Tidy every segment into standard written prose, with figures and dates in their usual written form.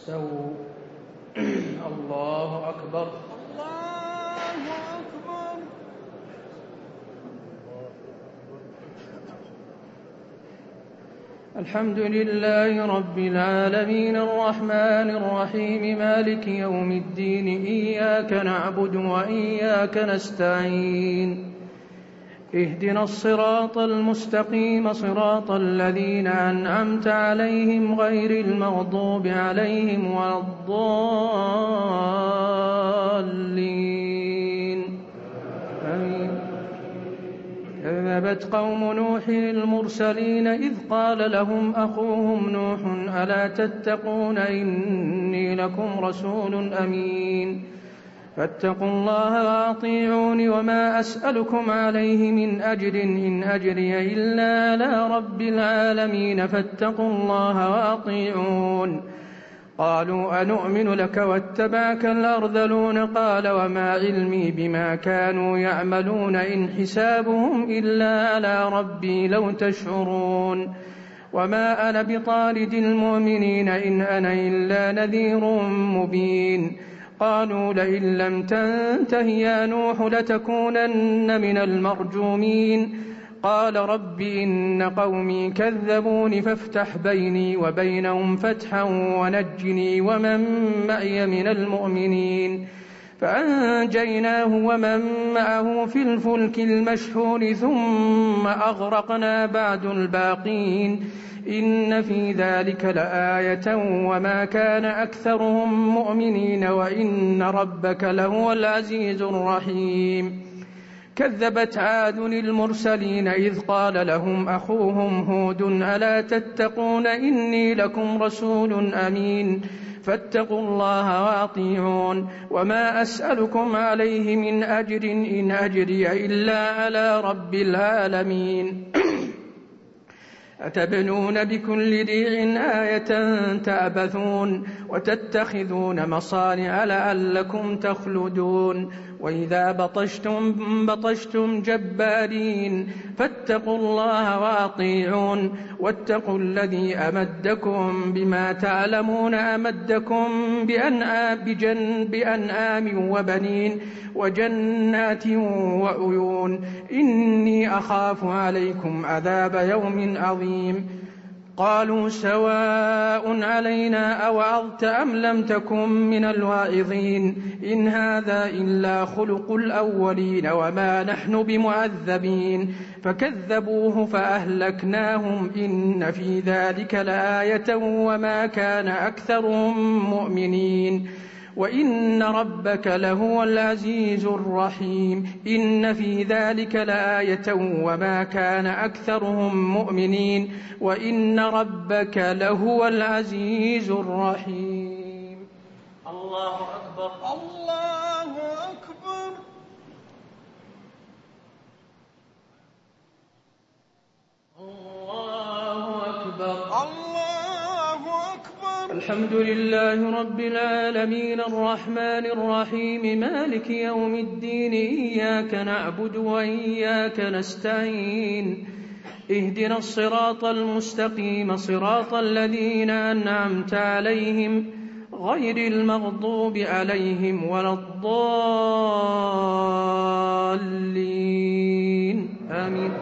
استووا. الله أكبر. الله أكبر. الحمد لله رب العالمين الرحمن الرحيم مالك يوم الدين إياك نعبد وإياك نستعين اهدنا الصراط المستقيم صراط الذين أنعمت عليهم غير المغضوب عليهم ولا الضالين آمين. كذبت قوم نوح المرسلين إذ قال لهم أخوهم نوح ألا تتقون إني لكم رسول أمين فاتقوا الله وأطيعون وما أسألكم عليه من أجر إن أجري إلا على رب العالمين فاتقوا الله وأطيعون. قالوا أنؤمن لك واتبعك الأرذلون قال وما علمي بما كانوا يعملون إن حسابهم إلا على ربي لو تشعرون. وما أنا بطارد المؤمنين إن أنا إلا نذير مبين. قالوا لئن لم تنته يا نوح لتكونن من المرجومين. قال رب إن قومي كذبون فافتح بيني وبينهم فتحا ونجني ومن معي من المؤمنين. فأنجيناه ومن معه في الفلك المشحون ثم أغرقنا بعد الباقين إن في ذلك لآية وما كان أكثرهم مؤمنين وإن ربك لهو العزيز الرحيم. كذبت عاد المرسلين إذ قال لهم أخوهم هود ألا تتقون إني لكم رسول أمين فاتقوا الله وأطيعون. وما أسألكم عليه من أجر إن أجري إلا على رب العالمين. أتبنون بكل ريع آية تعبثون وتتخذون مصانع لعلكم تخلدون. وإذا بطشتم جبارين فاتقوا الله وأطيعون. واتقوا الذي أمدكم بما تعلمون أمدكم بأنعام وبنين وجنات وعيون إني أخاف عليكم عذاب يوم عظيم. قالوا سواء علينا أوعظت أم لم تكن من الواعظين إن هذا إلا خلق الأولين وما نحن بمعذبين. فكذبوه فأهلكناهم إن في ذلك لآية وما كان أكثرهم مؤمنين وإن ربك لهو العزيز الرحيم. إن في ذلك لآية وما كان أكثرهم مؤمنين وإن ربك لهو العزيز الرحيم. الله أكبر. الله أكبر. الله أكبر. الله أكبر. الحمد لله رب العالمين الرحمن الرحيم مالك يوم الدين إياك نعبد وإياك نستعين اهدنا الصراط المستقيم صراط الذين أنعمت عليهم غير المغضوب عليهم ولا الضالين آمين.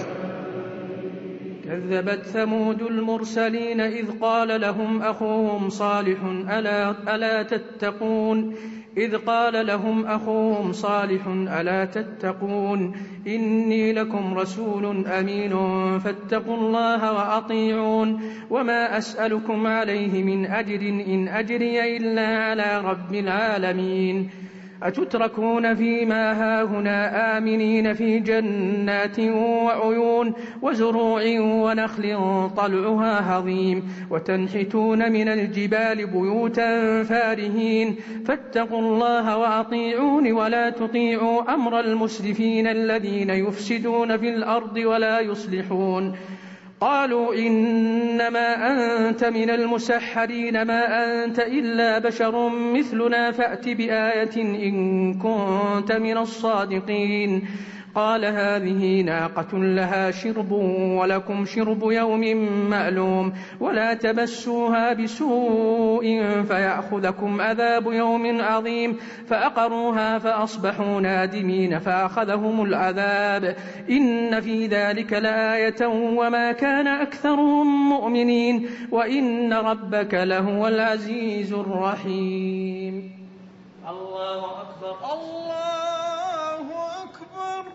كذبت ثمود المرسلين إذ قال لهم أخوهم صالح ألا تتقون إذ قال لهم أخوهم صالح ألا تتقون إني لكم رسول أمين فاتقوا الله وأطيعون. وما أسألكم عليه من أجر إن أجري إلا على رب العالمين. أتتركون فيما هاهنا آمنين في جنات وعيون وزروع ونخل طلعها هضيم وتنحتون من الجبال بيوتا فارهين. فاتقوا الله وأطيعون ولا تطيعوا أمر المسرفين الذين يفسدون في الأرض ولا يصلحون. قالوا إنما أنت من المسحرين ما أنت إلا بشر مثلنا فأت بآية إن كنت من الصادقين قال هذه ناقة لها شرب ولكم شرب يوم معلوم ولا تمسوها بسوء فيأخذكم عذاب يوم عظيم فأقروها فأصبحوا نادمين فأخذهم العذاب إن في ذلك لآية وما كان أكثرهم مؤمنين وإن ربك لهو العزيز الرحيم. الله أكبر. الله أكبر.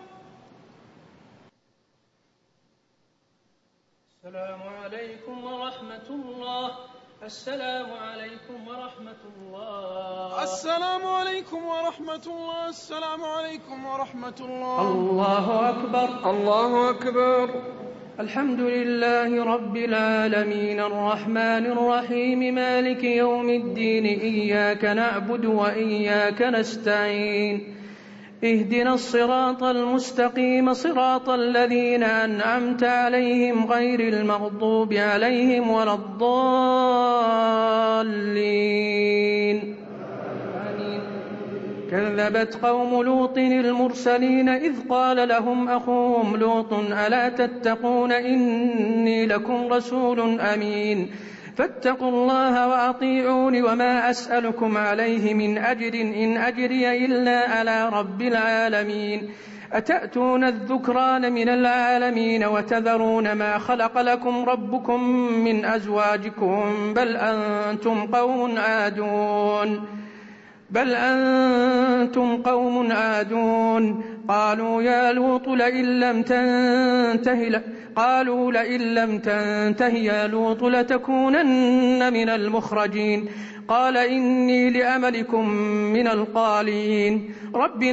السلام عليكم ورحمة الله. السلام عليكم ورحمة الله. السلام عليكم ورحمة الله. السلام عليكم ورحمة الله. الله أكبر. الله أكبر. الحمد لله رب العالمين الرحمن الرحيم مالك يوم الدين إياك نعبد وإياك نستعين اهدنا الصراط المستقيم صراط الذين أنعمت عليهم غير المغضوب عليهم ولا الضالين آمين. كذبت قوم لوط المرسلين إذ قال لهم أخوهم لوط ألا تتقون إني لكم رسول أمين فاتقوا الله وأطيعون وما أسألكم عليه من أجر إن أجري إلا على رب العالمين أتأتون الذكران من العالمين وتذرون ما خلق لكم ربكم من أزواجكم بل أنتم قوم عادون قالوا يا لوط لئن لم تنته يا لوط لتكونن من المخرجين قال إني لأملكم من القالين رب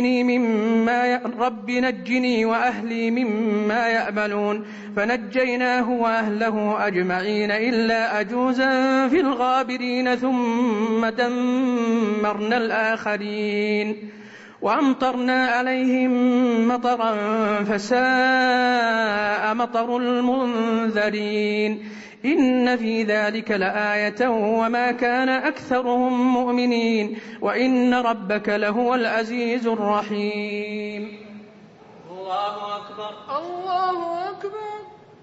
نجني وأهلي مما يأملون فنجيناه وأهله أجمعين إلا أجوزا في الغابرين ثم دمرنا الآخرين وأمطرنا عليهم مطرا فساء مطر المنذرين إن في ذلك لآية وما كان أكثرهم مؤمنين وإن ربك لهو العزيز الرحيم. الله أكبر. الله أكبر.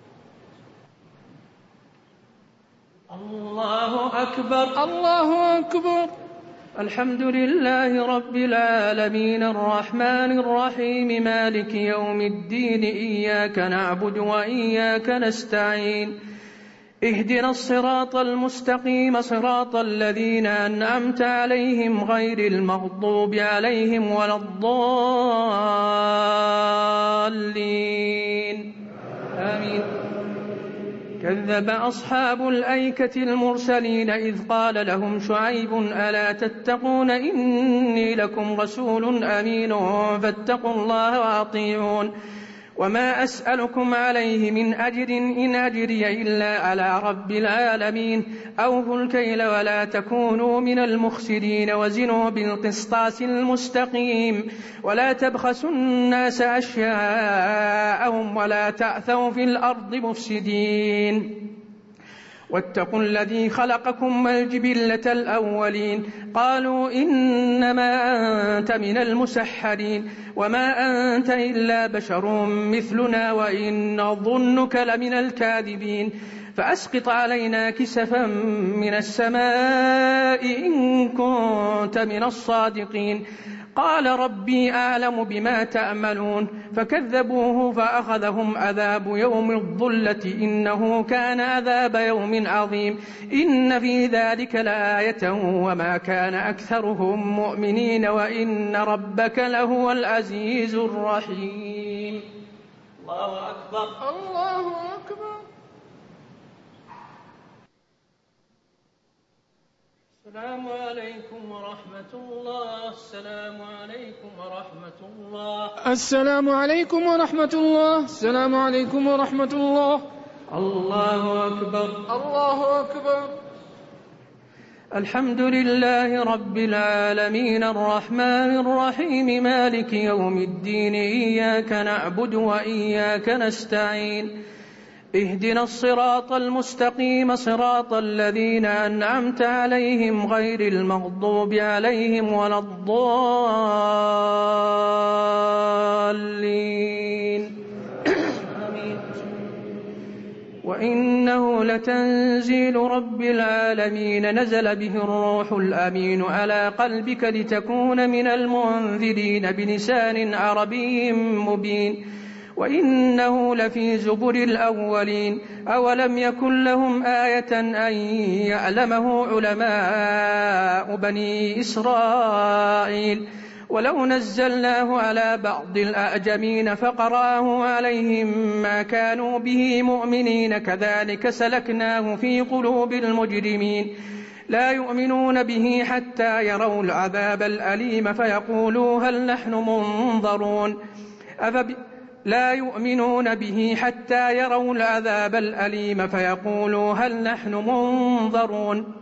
الله أكبر. الله أكبر. الحمد لله رب العالمين الرحمن الرحيم مالك يوم الدين إياك نعبد وإياك نستعين اهدنا الصراط المستقيم صراط الذين أنعمت عليهم غير المغضوب عليهم ولا الضالين آمين. كذب أصحاب الأيكة المرسلين إذ قال لهم شعيب ألا تتقون إني لكم رسول أمين فاتقوا الله وأطيعون وما أسألكم عليه من أجر إن أجري إلا على رب العالمين أوفوا الكيل ولا تكونوا من المخسرين وزنوا بالقسطاس المستقيم ولا تبخسوا الناس أشياءهم ولا تعثوا في الأرض مفسدين واتقوا الذي خلقكم والجبلة الأولين قالوا إنما أنت من المسحرين وما أنت إلا بشر مثلنا وإن نظنك لمن الكاذبين فأسقط علينا كسفا من السماء إن كنت من الصادقين قال ربي أعلم بما تأملون فكذبوه فأخذهم عذاب يوم الظلة إنه كان عذاب يوم عظيم إن في ذلك لآية وما كان أكثرهم مؤمنين وإن ربك لهو العزيز الرحيم. الله أكبر. الله أكبر. السلام عليكم ورحمة الله. السلام عليكم ورحمة الله. السلام عليكم ورحمة الله. السلام عليكم ورحمة الله. الله أكبر. الله أكبر. الحمد لله رب العالمين الرحمن الرحيم مالك يوم الدين إياك نعبد وإياك نستعين اهدنا الصراط المستقيم صراط الذين أنعمت عليهم غير المغضوب عليهم ولا الضالين آمين. وإنه لتنزيل رب العالمين نزل به الروح الأمين على قلبك لتكون من المنذرين بلسان عربي مبين وإنه لفي زبر الأولين أولم يكن لهم آية أن يعلمه علماء بني إسرائيل ولو نزلناه على بعض الأعجمين فقرأه عليهم ما كانوا به مؤمنين كذلك سلكناه في قلوب المجرمين لا يؤمنون به حتى يروا العذاب الأليم فيقولوا هل نحن منظرون لا يؤمنون به حتى يروا العذاب الأليم فيقولوا هل نحن منظرون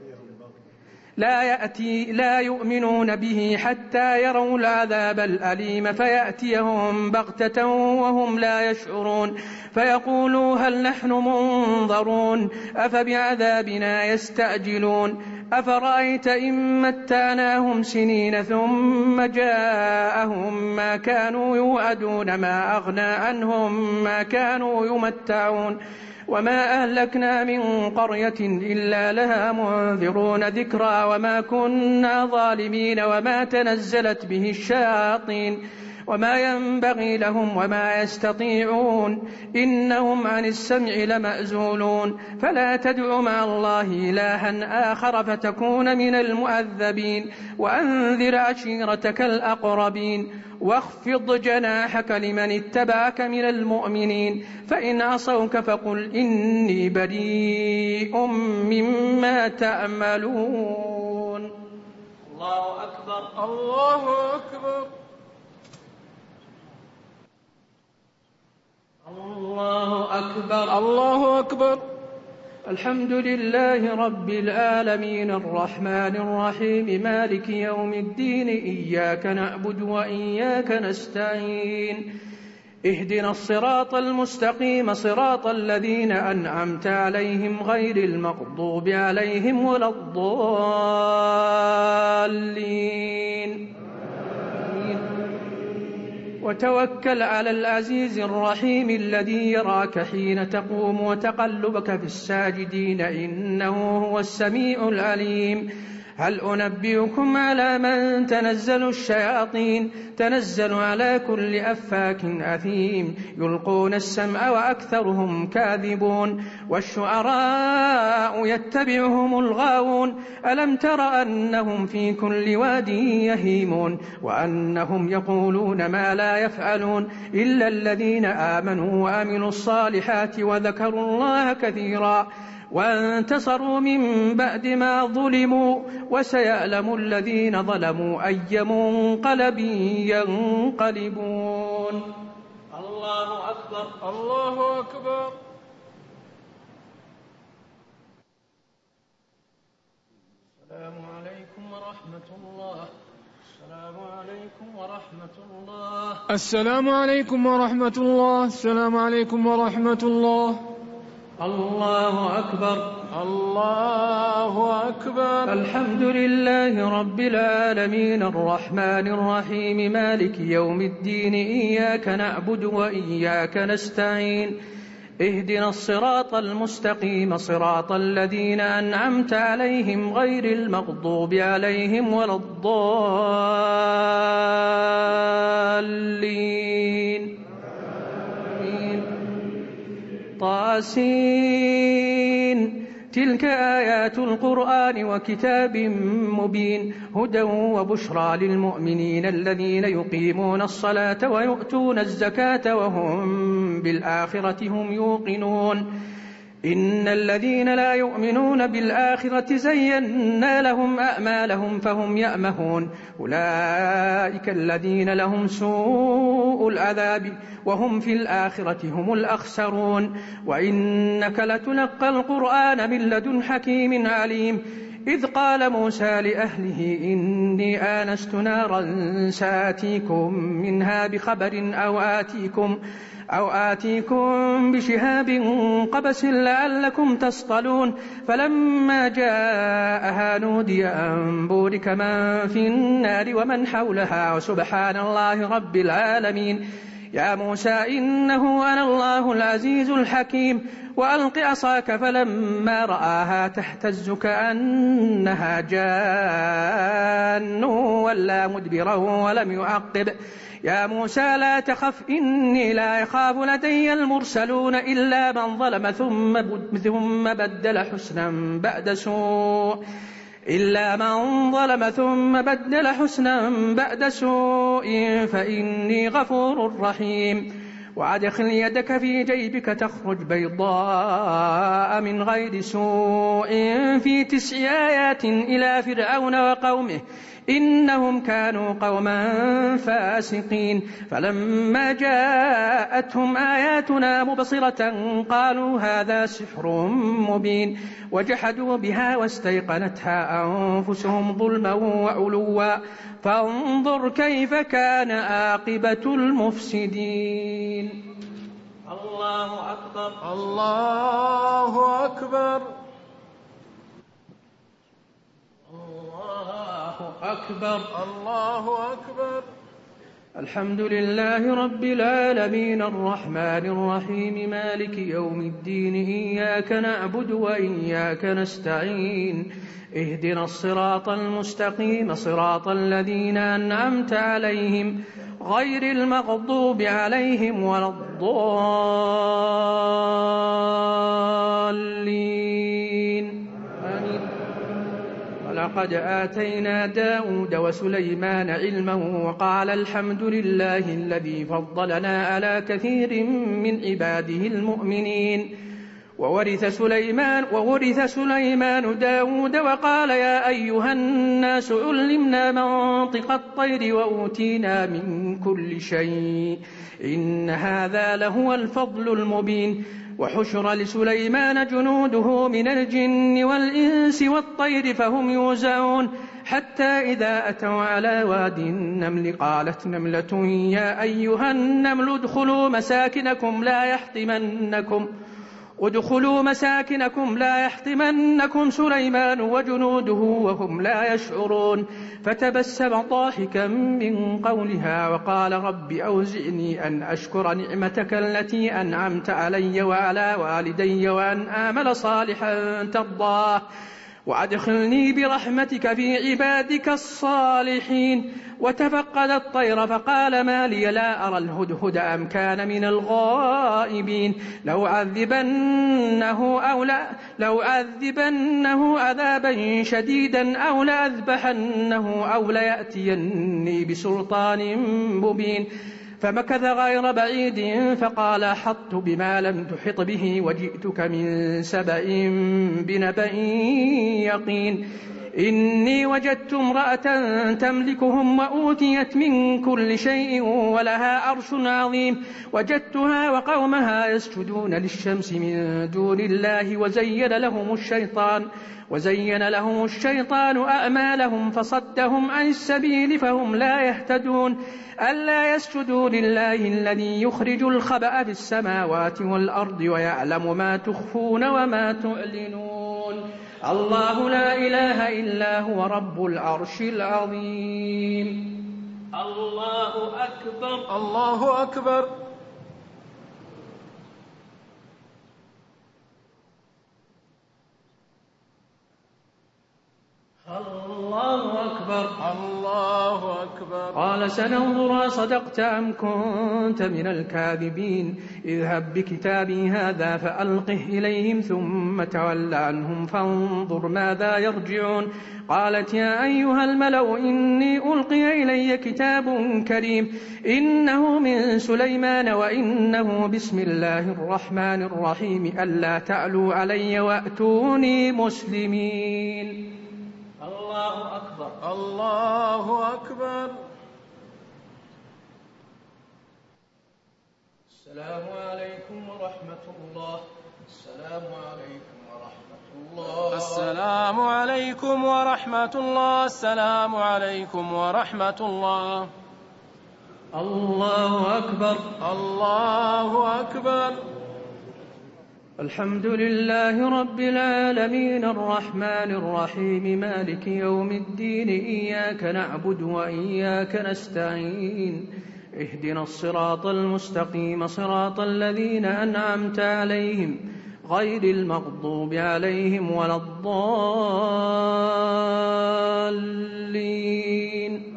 لا يؤمنون به حتى يروا العذاب الأليم فيأتيهم بغتة وهم لا يشعرون فيقولوا هل نحن منظرون أفبعذابنا يستعجلون أفرأيت إن متعناهم سنين ثم جاءهم ما كانوا يوعدون ما أغنى عنهم ما كانوا يمتعون وما أهلكنا من قرية إلا لها منذرون ذكرى وما كنا ظالمين وما تنزلت به الشياطين وما ينبغي لهم وما يستطيعون إنهم عن السمع لمأزولون فلا تدع مع الله إلها آخر فتكون من المؤذبين وأنذر عشيرتك الأقربين واخفض جناحك لمن اتبعك من المؤمنين فإن عصوك فقل إني بريء مما تعملون. الله أكبر الله أكبر الله أكبر الله أكبر. الحمد لله رب العالمين الرحمن الرحيم مالك يوم الدين إياك نعبد وإياك نستعين اهدنا الصراط المستقيم صراط الذين أنعمت عليهم غير المغضوب عليهم ولا الضالين وتوكل على العزيز الرحيم الذي يراك حين تقوم وتقلبك في الساجدين إنه هو السميع العليم. هل أنبئكم على من تنزل الشياطين تنزل على كل أفاك أثيم يلقون السمع وأكثرهم كاذبون والشعراء يتبعهم الغاوون ألم تر أنهم في كل واد يهيمون وأنهم يقولون ما لا يفعلون إلا الذين آمنوا وعملوا الصالحات وذكروا الله كثيرا وانتصروا من بعد ما ظلموا وسيعلم الذين ظلموا أي منقلب ينقلبون. الله أكبر الله أكبر. السلام عليكم ورحمة الله. السلام عليكم ورحمة الله. السلام عليكم ورحمة الله. السلام عليكم ورحمة الله. الله أكبر الله أكبر. الحمد لله رب العالمين الرحمن الرحيم مالك يوم الدين إياك نعبد وإياك نستعين اهدنا الصراط المستقيم صراط الذين أنعمت عليهم غير المغضوب عليهم ولا الضالين طاسين تلك آيات القرآن وكتاب مبين هدى وبشرى للمؤمنين الذين يقيمون الصلاة ويؤتون الزكاة وهم بالآخرة هم يوقنون إن الذين لا يؤمنون بالآخرة زينا لهم أعمالهم فهم يأمهون أولئك الذين لهم سوء العذاب وهم في الآخرة هم الأخسرون وإنك لتلقى القرآن من لدن حكيم عليم إذ قال موسى لأهله إني آنست نارا سآتيكم منها بخبر أو آتيكم بشهاب قبس لعلكم تصطلون فلما جاءها نودي أن بورك من في النار ومن حولها وسبحان الله رب العالمين يا موسى إنه أنا الله العزيز الحكيم وألق عصاك فلما رآها تهتز كأنها جان ولا مدبرا ولم يعقب يا موسى لا تخف إني لا يخاف لدي المرسلون إلا من ظلم ثم بدل حسنا بعد سوء فإني غفور رحيم وأدخل يدك في جيبك تخرج بيضاء من غير سوء في 9 آيات إلى فرعون وقومه إنهم كانوا قوما فاسقين فلما جاءتهم آياتنا مبصرة قالوا هذا سحر مبين وجحدوا بها واستيقنتها أنفسهم ظلما وعلوا فانظر كيف كان عاقبة المفسدين. الله أكبر الله أكبر أكبر الله أكبر. الحمد لله رب العالمين الرحمن الرحيم مالك يوم الدين إياك نعبد وإياك نستعين اهدنا الصراط المستقيم صراط الذين أنعمت عليهم غير المغضوب عليهم ولا الضالين آمين. ولقد آتينا داود وسليمان علما وقال الحمد لله الذي فضلنا على كثير من عباده المؤمنين وورث سليمان داود وقال يا أيها الناس علمنا منطق الطير وأوتينا من كل شيء إن هذا لهو الفضل المبين وحشر لسليمان جنوده من الجن والإنس والطير فهم يوزعون حتى إذا أتوا على وادي النمل قالت نملة يا أيها النمل ادخلوا مساكنكم لا يحطمنكم سليمان وجنوده وهم لا يشعرون فتبسم ضاحكا من قولها وقال رب أوزعني أن أشكر نعمتك التي أنعمت علي وعلى والدي وأن آمل صالحا ترضاه وأدخلني برحمتك في عبادك الصالحين وتفقد الطير فقال ما لي لا أرى الهدهد أم كان من الغائبين لو عذبنه عذابا شديدا أو لأذبحنه أو ليأتيني بسلطان مبين فمكث غير بعيد فقال أحطت بما لم تحط به وجئتك من سبأ بنبأ يقين إني وجدت امرأة تملكهم وأوتيت من كل شيء ولها عرش عظيم وجدتها وقومها يسجدون للشمس من دون الله وزين لهم الشيطان أعمالهم فصدهم عن السبيل فهم لا يهتدون ألا يسجدوا لله الذي يخرج الخبأ في السماوات والأرض ويعلم ما تخفون وما تعلنون الله لا إله إلا هو رب العرش العظيم. الله أكبر الله أكبر. الله أكبر الله أكبر. قال سننظر صدقت أم كنت من الكاذبين اذهب بكتابي هذا فألقه إليهم ثم تول عنهم فانظر ماذا يرجعون قالت يا أيها الملأ إني ألقي إلي كتاب كريم إنه من سليمان وإنه بسم الله الرحمن الرحيم ألا تعلوا علي وأتوني مسلمين. الله أكبر الله أكبر. السلام عليكم ورحمة الله. السلام عليكم ورحمة الله. السلام عليكم ورحمة الله. الله أكبر. الله أكبر. الحمد لله رب العالمين الرحمن الرحيم مالك يوم الدين إياك نعبد وإياك نستعين اهدنا الصراط المستقيم صراط الذين أنعمت عليهم غير المغضوب عليهم ولا الضالين.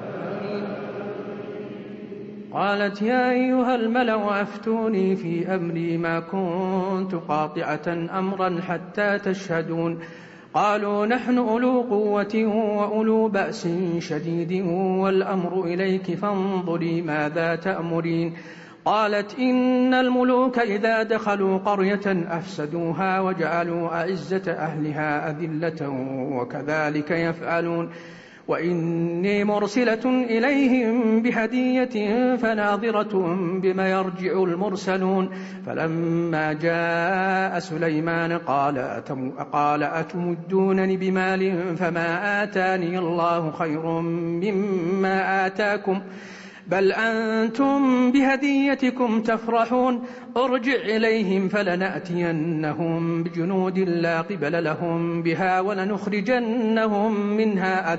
قالت يا أيها الملأ أفتوني في أمري ما كنت قاطعة أمرا حتى تشهدون. قالوا نحن أولو قوة وأولو بأس شديد والأمر إليك فانظري ماذا تأمرين. قالت إن الملوك إذا دخلوا قرية أفسدوها وجعلوا أعزة أهلها أذلة وكذلك يفعلون. وإني مرسلة إليهم بهدية فناظرة بما يرجع المرسلون. فلما جاء سليمان قال أتمدونني بمال فما آتاني الله خير مما آتاكم بل أنتم بهديتكم تفرحون. ارجع إليهم فلنأتينهم بجنود لا قبل لهم بها ولنخرجنهم منها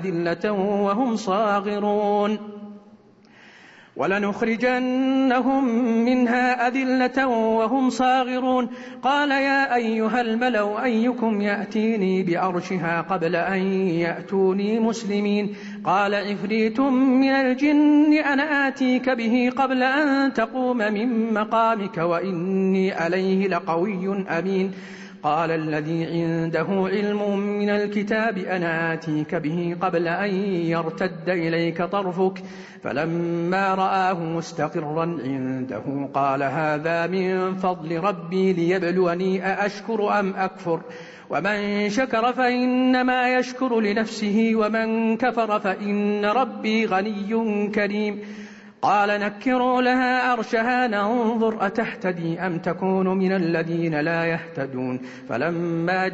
أذلة وهم صاغرون. قال يا أيها الملأ أيكم يأتيني بأرشها قبل أن يأتوني مسلمين. قال عفريت من الجن أنا آتيك به قبل أن تقوم من مقامك وإني عليه لقوي أمين. قال الذي عنده علم من الكتاب أنا آتيك به قبل أن يرتد إليك طرفك. فلما رآه مستقرا عنده قال هذا من فضل ربي ليبلوني أأشكر أم أكفر. ومن شكر فإنما يشكر لنفسه ومن كفر فإن ربي غني كريم. قال نكروا لها عرشها ننظر أتهتدي أم تكون من الذين لا يهتدون. فلما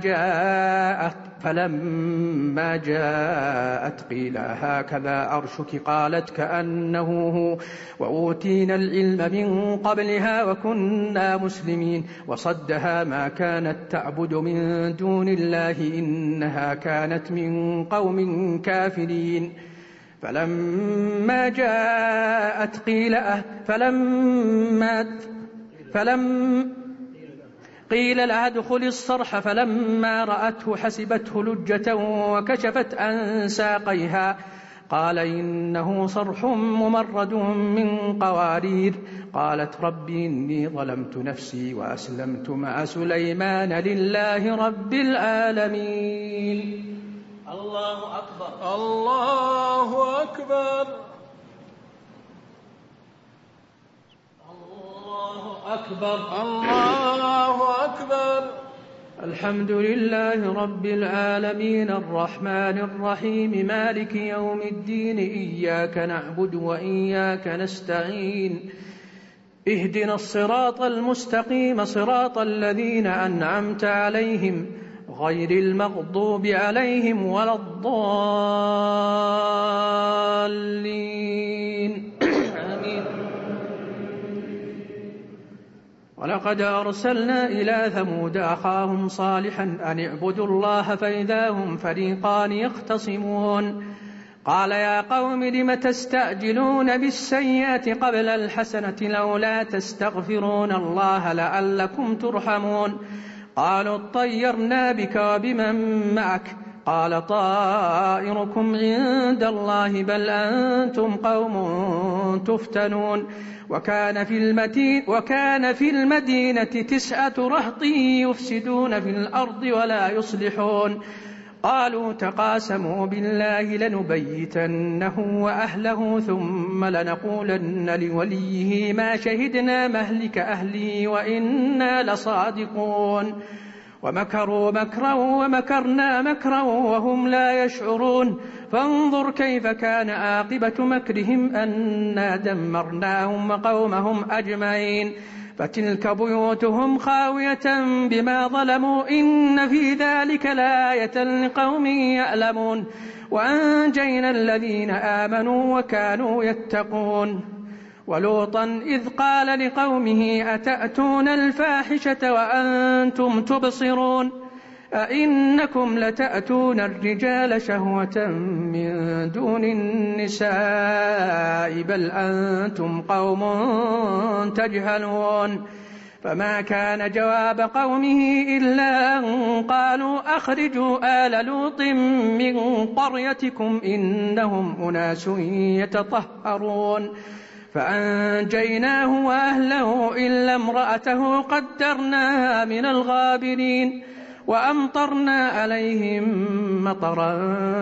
جاءت قيل هكذا عرشك قالت كأنه هو وأوتينا العلم من قبلها وكنا مسلمين. وصدها ما كانت تعبد من دون الله إنها كانت من قوم كافرين. فلما جاءت قيل لها ادخل الصرح فلما رأته حسبته لجة وكشفت عن ساقيها قال إنه صرح ممرد من قوارير. قالت ربي إني ظلمت نفسي وأسلمت مع سليمان لله رب العالمين. الله أكبر. الله أكبر. الله أكبر. الله أكبر. الحمد لله رب العالمين الرحمن الرحيم مالك يوم الدين إياك نعبد وإياك نستعين اهدنا الصراط المستقيم صراط الذين أنعمت عليهم غير المغضوب عليهم ولا الضالين. آمين. ولقد أرسلنا إلى ثمود أخاهم صالحا أن اعبدوا الله فإذا هم فريقان يختصمون. قال يا قوم لم تستعجلون بالسيئة قبل الحسنة لولا تستغفرون الله لعلكم ترحمون. قالوا اطيرنا بك وبمن معك قال طائركم عند الله بل أنتم قوم تفتنون. وكان في المدينة 9 رهط يفسدون في الأرض ولا يصلحون. قالوا تقاسموا بالله لنبيتنه وأهله ثم لنقولن لوليه ما شهدنا مهلك أهله وإنا لصادقون. ومكروا مكرا ومكرنا مكرا وهم لا يشعرون. فانظر كيف كان عاقبة مكرهم أنا دمرناهم وقومهم أجمعين. فتلك بيوتهم خاوية بما ظلموا إن في ذلك لآية لقوم يعلمون وأنجينا الذين آمنوا وكانوا يتقون ولوطا إذ قال لقومه أتأتون الفاحشة وأنتم تبصرون أئنكم لتأتون الرجال شهوة من دون النساء بل أنتم قوم تجهلون فما كان جواب قومه إلا أن قالوا أخرجوا آل لوط من قريتكم إنهم أناس يتطهرون فأنجيناه وأهله إلا امرأته قدرناها من الغابرين وأمطرنا عليهم مطرا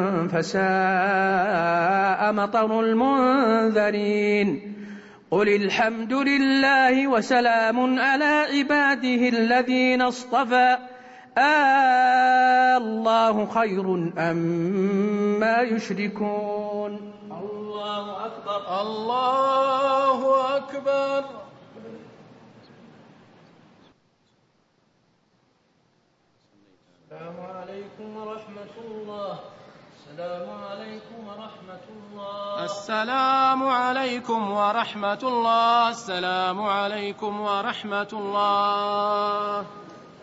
فساء مطر المنذرين قل الحمد لله وسلام على عباده الذين اصطفى الله خير أما يشركون الله أكبر الله أكبر. السلام عليكم ورحمة الله. السلام عليكم ورحمة الله. السلام عليكم ورحمة الله. السلام عليكم ورحمة الله.